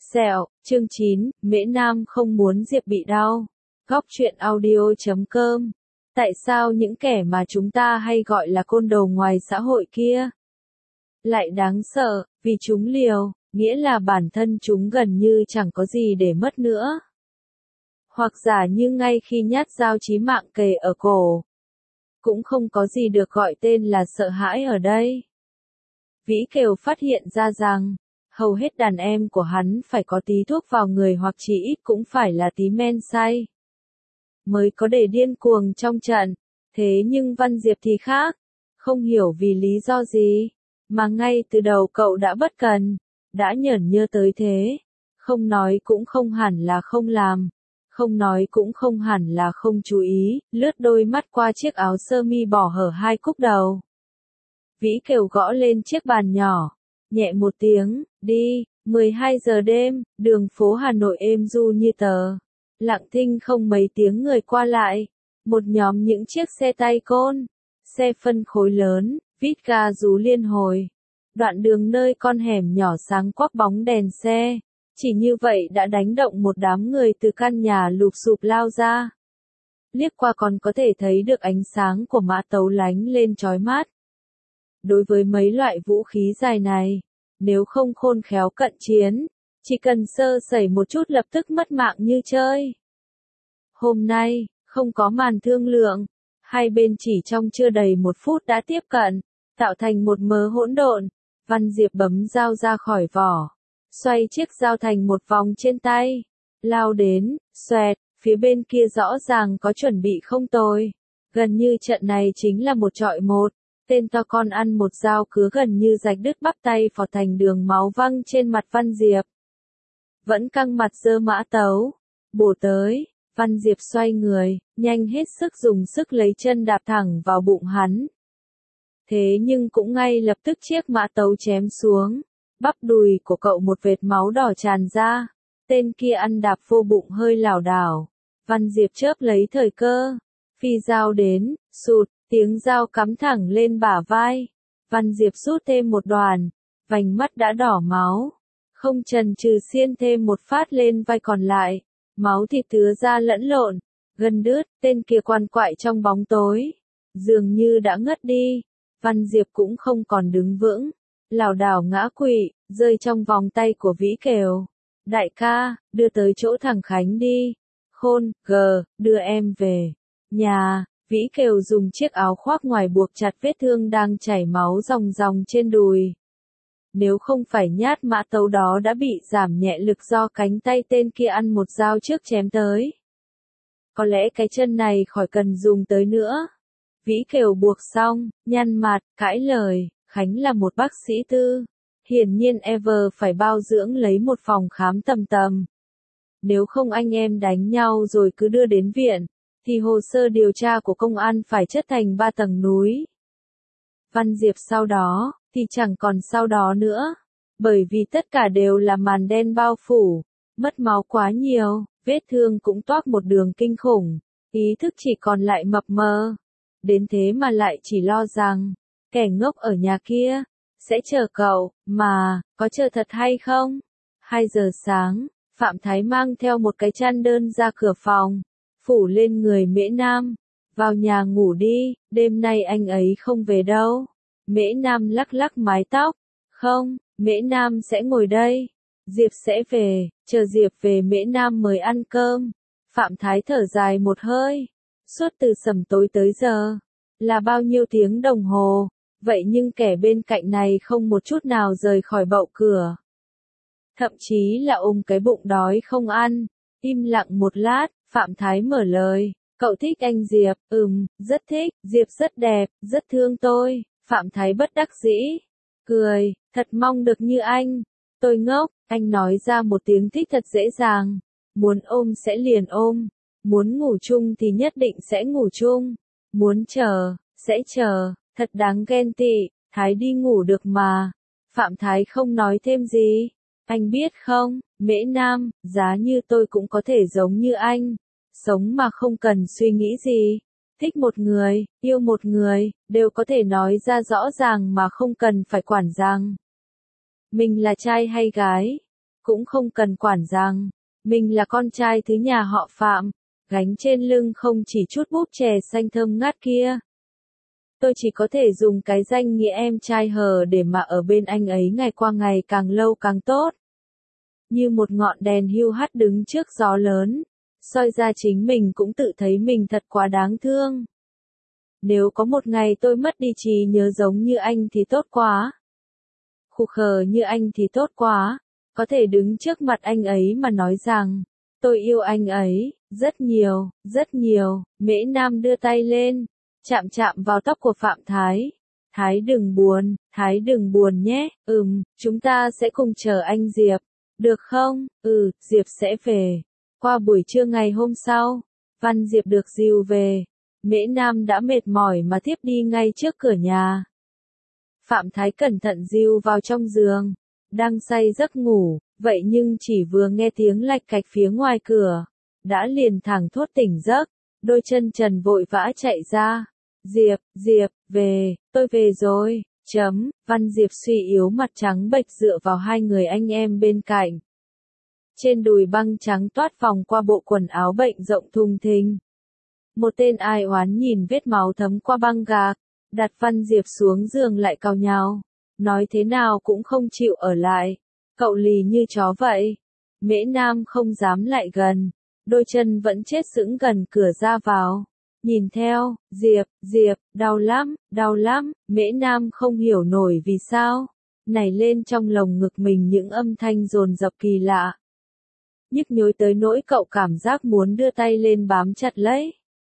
Sẹo, chương 9, Mễ Nam không muốn Diệp bị đau. Góc truyện audio.com. Tại sao những kẻ mà chúng ta hay gọi là côn đồ ngoài xã hội kia lại đáng sợ, vì chúng liều, nghĩa là bản thân chúng gần như chẳng có gì để mất nữa. Hoặc giả như ngay khi nhát dao chí mạng kề ở cổ, cũng không có gì được gọi tên là sợ hãi ở đây. Vĩ Kiều phát hiện ra rằng, hầu hết đàn em của hắn phải có tí thuốc vào người hoặc chỉ ít cũng phải là tí men say, mới có để điên cuồng trong trận. Thế nhưng Văn Diệp thì khác, không hiểu vì lý do gì, mà ngay từ đầu cậu đã bất cần, đã nhởn nhơ tới thế. Không nói cũng không hẳn là không làm, không nói cũng không hẳn là không chú ý, lướt đôi mắt qua chiếc áo sơ mi bỏ hở hai cúc đầu. Vĩ Kiều gõ lên chiếc bàn nhỏ, nhẹ một tiếng, đi. 12 giờ đêm, đường phố Hà Nội êm du như tờ. Lặng thinh không mấy tiếng người qua lại. Một nhóm những chiếc xe tay côn, xe phân khối lớn, vít ga rú liên hồi. Đoạn đường nơi con hẻm nhỏ sáng quắc bóng đèn xe. Chỉ như vậy đã đánh động một đám người từ căn nhà lụp xụp lao ra. Liếc qua còn có thể thấy được ánh sáng của mã tấu lánh lên chói mắt. Đối với mấy loại vũ khí dài này, nếu không khôn khéo cận chiến, chỉ cần sơ sẩy một chút lập tức mất mạng như chơi. Hôm nay, không có màn thương lượng, hai bên chỉ trong chưa đầy một phút đã tiếp cận, tạo thành một mớ hỗn độn. Văn Diệp bấm dao ra khỏi vỏ, xoay chiếc dao thành một vòng trên tay, lao đến, xoẹt, phía bên kia rõ ràng có chuẩn bị không tồi. Gần như trận này chính là một chọi một. Tên to con ăn một dao cứa gần như rạch đứt bắp tay phọt thành đường máu văng trên mặt Văn Diệp. Vẫn căng mặt giơ mã tấu, bổ tới. Văn Diệp xoay người, nhanh hết sức dùng sức lấy chân đạp thẳng vào bụng hắn. Thế nhưng cũng ngay lập tức chiếc mã tấu chém xuống, bắp đùi của cậu một vệt máu đỏ tràn ra. Tên kia ăn đạp vô bụng hơi lảo đảo. Văn Diệp chớp lấy thời cơ, phi dao đến, sụt. Tiếng dao cắm thẳng lên bả vai. Văn Diệp rút thêm một đoàn, vành mắt đã đỏ máu. Không chần chừ xiên thêm một phát lên vai còn lại. Máu thịt tứa ra lẫn lộn, gân đứt, tên kia quằn quại trong bóng tối. Dường như đã ngất đi. Văn Diệp cũng không còn đứng vững. Lảo đảo ngã quỵ, rơi trong vòng tay của Vĩ Kiều. Đại ca, đưa tới chỗ thằng Khánh đi. Khôn, đưa em về nhà. Vĩ Kiều dùng chiếc áo khoác ngoài buộc chặt vết thương đang chảy máu ròng ròng trên đùi. Nếu không phải nhát mã tấu đó đã bị giảm nhẹ lực do cánh tay tên kia ăn một dao trước chém tới, có lẽ cái chân này khỏi cần dùng tới nữa. Vĩ Kiều buộc xong, nhăn mặt, cãi lời, Khánh là một bác sĩ tư. Hiển nhiên Ever phải bao dưỡng lấy một phòng khám tầm tầm. Nếu không anh em đánh nhau rồi cứ đưa đến viện, thì hồ sơ điều tra của công an phải chất thành 3 tầng núi. Văn Diệp sau đó, thì chẳng còn sau đó nữa. Bởi vì tất cả đều là màn đen bao phủ, mất máu quá nhiều, vết thương cũng toác một đường kinh khủng, ý thức chỉ còn lại mập mờ. Đến thế mà lại chỉ lo rằng, kẻ ngốc ở nhà kia, sẽ chờ cậu, mà, có chờ thật hay không? 2 giờ sáng, Phạm Thái mang theo một cái chăn đơn ra cửa phòng, phủ lên người Mễ Nam. Vào nhà ngủ đi, đêm nay anh ấy không về đâu. Mễ Nam lắc lắc mái tóc. Không, Mễ Nam sẽ ngồi đây. Diệp sẽ về, chờ Diệp về Mễ Nam mới ăn cơm. Phạm Thái thở dài một hơi. Suốt từ sẩm tối tới giờ, là bao nhiêu tiếng đồng hồ, vậy nhưng kẻ bên cạnh này không một chút nào rời khỏi bậu cửa. Thậm chí là ôm cái bụng đói không ăn. Im lặng một lát, Phạm Thái mở lời. Cậu thích anh Diệp, rất thích, Diệp rất đẹp, rất thương tôi. Phạm Thái bất đắc dĩ, cười, thật mong được như anh. Tôi ngốc, anh nói ra một tiếng thích thật dễ dàng. Muốn ôm sẽ liền ôm, muốn ngủ chung thì nhất định sẽ ngủ chung, muốn chờ, sẽ chờ, thật đáng ghen tị. Thái đi ngủ được mà. Phạm Thái không nói thêm gì. Anh biết không, Mễ Nam, giá như tôi cũng có thể giống như anh, sống mà không cần suy nghĩ gì. Thích một người, yêu một người, đều có thể nói ra rõ ràng mà không cần phải quản rằng mình là trai hay gái. cũng không cần quản rằng, mình là con trai thứ nhà họ Phạm, gánh trên lưng không chỉ chút bút chè xanh thơm ngát kia. Tôi chỉ có thể dùng cái danh nghĩa em trai hờ để mà ở bên anh ấy ngày qua ngày càng lâu càng tốt. Như một ngọn đèn hiu hắt đứng trước gió lớn, soi ra chính mình cũng tự thấy mình thật quá đáng thương. Nếu có một ngày tôi mất đi trí nhớ giống như anh thì tốt quá. Khục khờ như anh thì tốt quá, có thể đứng trước mặt anh ấy mà nói rằng, tôi yêu anh ấy, rất nhiều, Mễ Nam đưa tay lên, chạm chạm vào tóc của Phạm Thái. Thái đừng buồn nhé, chúng ta sẽ cùng chờ anh Diệp, được không? Diệp sẽ về. Qua buổi trưa ngày hôm sau, Văn Diệp được dìu về. Mễ Nam đã mệt mỏi mà thiếp đi ngay trước cửa nhà. Phạm Thái cẩn thận dìu vào trong giường, đang say giấc ngủ, vậy nhưng chỉ vừa nghe tiếng lạch cạch phía ngoài cửa, đã liền thẳng thốt tỉnh giấc, đôi chân trần vội vã chạy ra. Diệp, tôi về rồi, Văn Diệp suy yếu mặt trắng bệch dựa vào hai người anh em bên cạnh. Trên đùi băng trắng toát vòng qua bộ quần áo bệnh rộng thùng thình. Một tên ai oán nhìn vết máu thấm qua băng gạc, đặt Văn Diệp xuống giường lại cào nhào, nói thế nào cũng không chịu ở lại, cậu lì như chó vậy. Mễ Nam không dám lại gần, đôi chân vẫn chết sững gần cửa ra vào, nhìn theo. Diệp, đau lắm, Mễ Nam không hiểu nổi vì sao, nảy lên trong lồng ngực mình những âm thanh dồn dập kỳ lạ. Nhức nhối tới nỗi cậu cảm giác muốn đưa tay lên bám chặt lấy.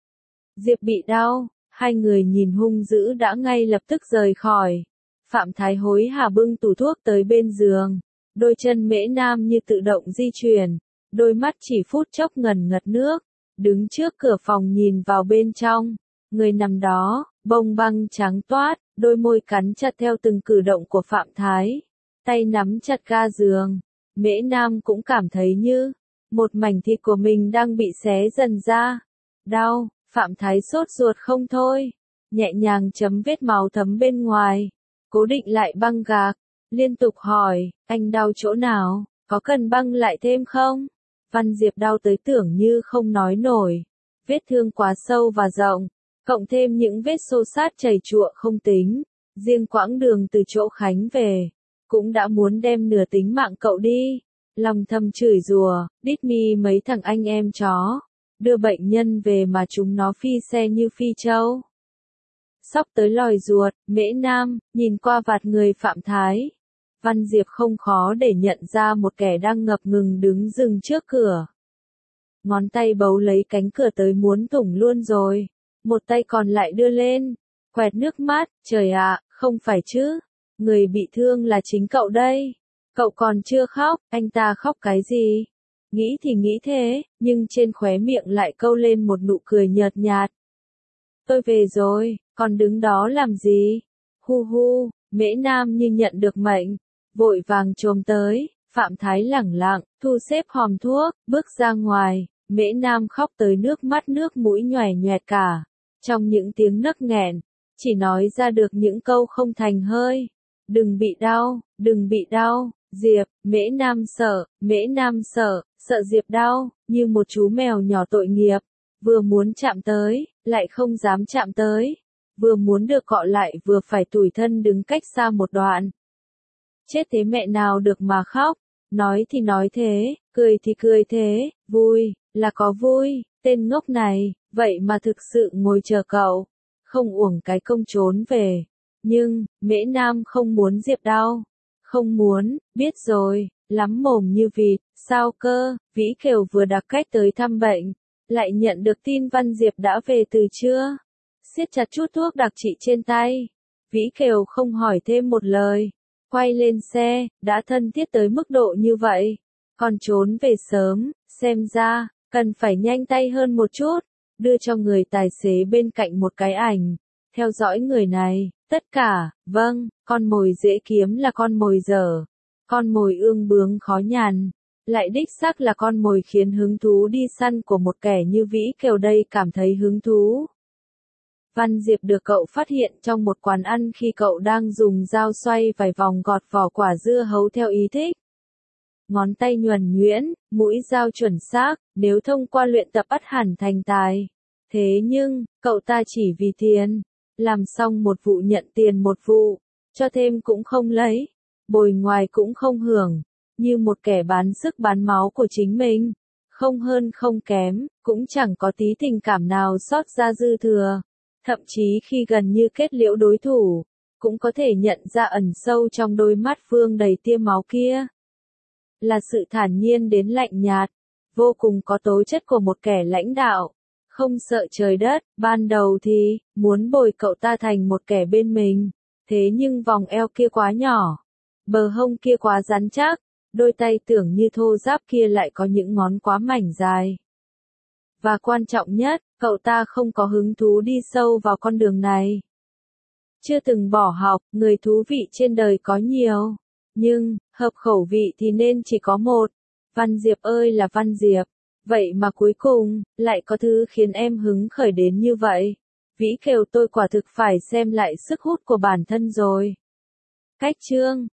Diệp bị đau, hai người nhìn hung dữ đã ngay lập tức rời khỏi. Phạm Thái hối hả bưng tủ thuốc tới bên giường, đôi chân Mễ Nam như tự động di chuyển, đôi mắt chỉ phút chốc ngần ngật nước, đứng trước cửa phòng nhìn vào bên trong, người nằm đó, bông băng trắng toát, đôi môi cắn chặt theo từng cử động của Phạm Thái, tay nắm chặt ga giường. Mễ Nam cũng cảm thấy như một mảnh thịt của mình đang bị xé dần ra. Đau, Phạm Thái sốt ruột không thôi, nhẹ nhàng chấm vết máu thấm bên ngoài, cố định lại băng gạc, liên tục hỏi, anh đau chỗ nào, có cần băng lại thêm không? Văn Diệp đau tới tưởng như không nói nổi, vết thương quá sâu và rộng, cộng thêm những vết xô xát chảy chụa không tính, riêng quãng đường từ chỗ Khánh về, cũng đã muốn đem nửa tính mạng cậu đi. Lòng thầm chửi rủa, đít mi mấy thằng anh em chó, đưa bệnh nhân về mà chúng nó phi xe như phi trâu. Sóc tới lòi ruột, Mễ Nam, nhìn qua vạt người Phạm Thái. Văn Diệp không khó để nhận ra một kẻ đang ngập ngừng đứng dừng trước cửa. Ngón tay bấu lấy cánh cửa tới muốn thủng luôn rồi, một tay còn lại đưa lên, quẹt nước mắt, trời ạ, không phải chứ, người bị thương là chính cậu đây. Cậu còn chưa khóc, anh ta khóc cái gì? Nghĩ thì nghĩ thế, nhưng trên khóe miệng lại câu lên một nụ cười nhợt nhạt. Tôi về rồi, còn đứng đó làm gì? Hu, Mễ Nam như nhận được mệnh, vội vàng chồm tới, Phạm Thái lẳng lặng, thu xếp hòm thuốc, bước ra ngoài, Mễ Nam khóc tới nước mắt nước mũi nhòe nhòe cả, trong những tiếng nấc nghẹn, chỉ nói ra được những câu không thành hơi. Đừng bị đau, Diệp, Mễ Nam sợ Diệp đau, như một chú mèo nhỏ tội nghiệp, vừa muốn chạm tới, lại không dám chạm tới, vừa muốn được cọ lại vừa phải tủi thân đứng cách xa một đoạn. Chết thế mẹ nào được mà khóc, nói thì nói thế, cười thì cười thế, vui, là có vui, tên ngốc này, vậy mà thực sự ngồi chờ cậu, không uổng cái công trốn về. Nhưng, Mễ Nam không muốn Diệp đau. Không muốn, biết rồi, lắm mồm như vịt, sao cơ, Vĩ Kiều vừa đặc cách tới thăm bệnh, lại nhận được tin Văn Diệp đã về từ trưa. Siết chặt chút thuốc đặc trị trên tay. Vĩ Kiều không hỏi thêm một lời, quay lên xe, đã thân thiết tới mức độ như vậy, còn trốn về sớm, xem ra, cần phải nhanh tay hơn một chút, đưa cho người tài xế bên cạnh một cái ảnh, theo dõi người này. Tất cả, vâng, con mồi dễ kiếm là con mồi dở, con mồi ương bướng khó nhằn, lại đích xác là con mồi khiến hứng thú đi săn của một kẻ như Vĩ Kiều đây cảm thấy hứng thú. Văn Diệp được cậu phát hiện trong một quán ăn khi cậu đang dùng dao xoay vài vòng gọt vỏ quả dưa hấu theo ý thích. ngón tay nhuần nhuyễn, mũi dao chuẩn xác, nếu thông qua luyện tập ắt hẳn thành tài. Thế nhưng, cậu ta chỉ vì tiền, làm xong một vụ nhận tiền một vụ, cho thêm cũng không lấy, bồi ngoài cũng không hưởng, như một kẻ bán sức bán máu của chính mình, không hơn không kém, cũng chẳng có tí tình cảm nào sót ra dư thừa. Thậm chí khi gần như kết liễu đối thủ, cũng có thể nhận ra ẩn sâu trong đôi mắt Vương đầy tia máu kia là sự thản nhiên đến lạnh nhạt, vô cùng có tố chất của một kẻ lãnh đạo, không sợ trời đất. Ban đầu thì muốn bồi cậu ta thành một kẻ bên mình, thế nhưng vòng eo kia quá nhỏ, bờ hông kia quá rắn chắc, đôi tay tưởng như thô ráp kia lại có những ngón quá mảnh dài. Và quan trọng nhất, cậu ta không có hứng thú đi sâu vào con đường này. Chưa từng bỏ học, người thú vị trên đời có nhiều, nhưng, hợp khẩu vị thì nên chỉ có một. Văn Diệp ơi là Văn Diệp, vậy mà cuối cùng, lại có thứ khiến em hứng khởi đến như vậy. Vĩ Kiều tôi quả thực phải xem lại sức hút của bản thân rồi. Cách chương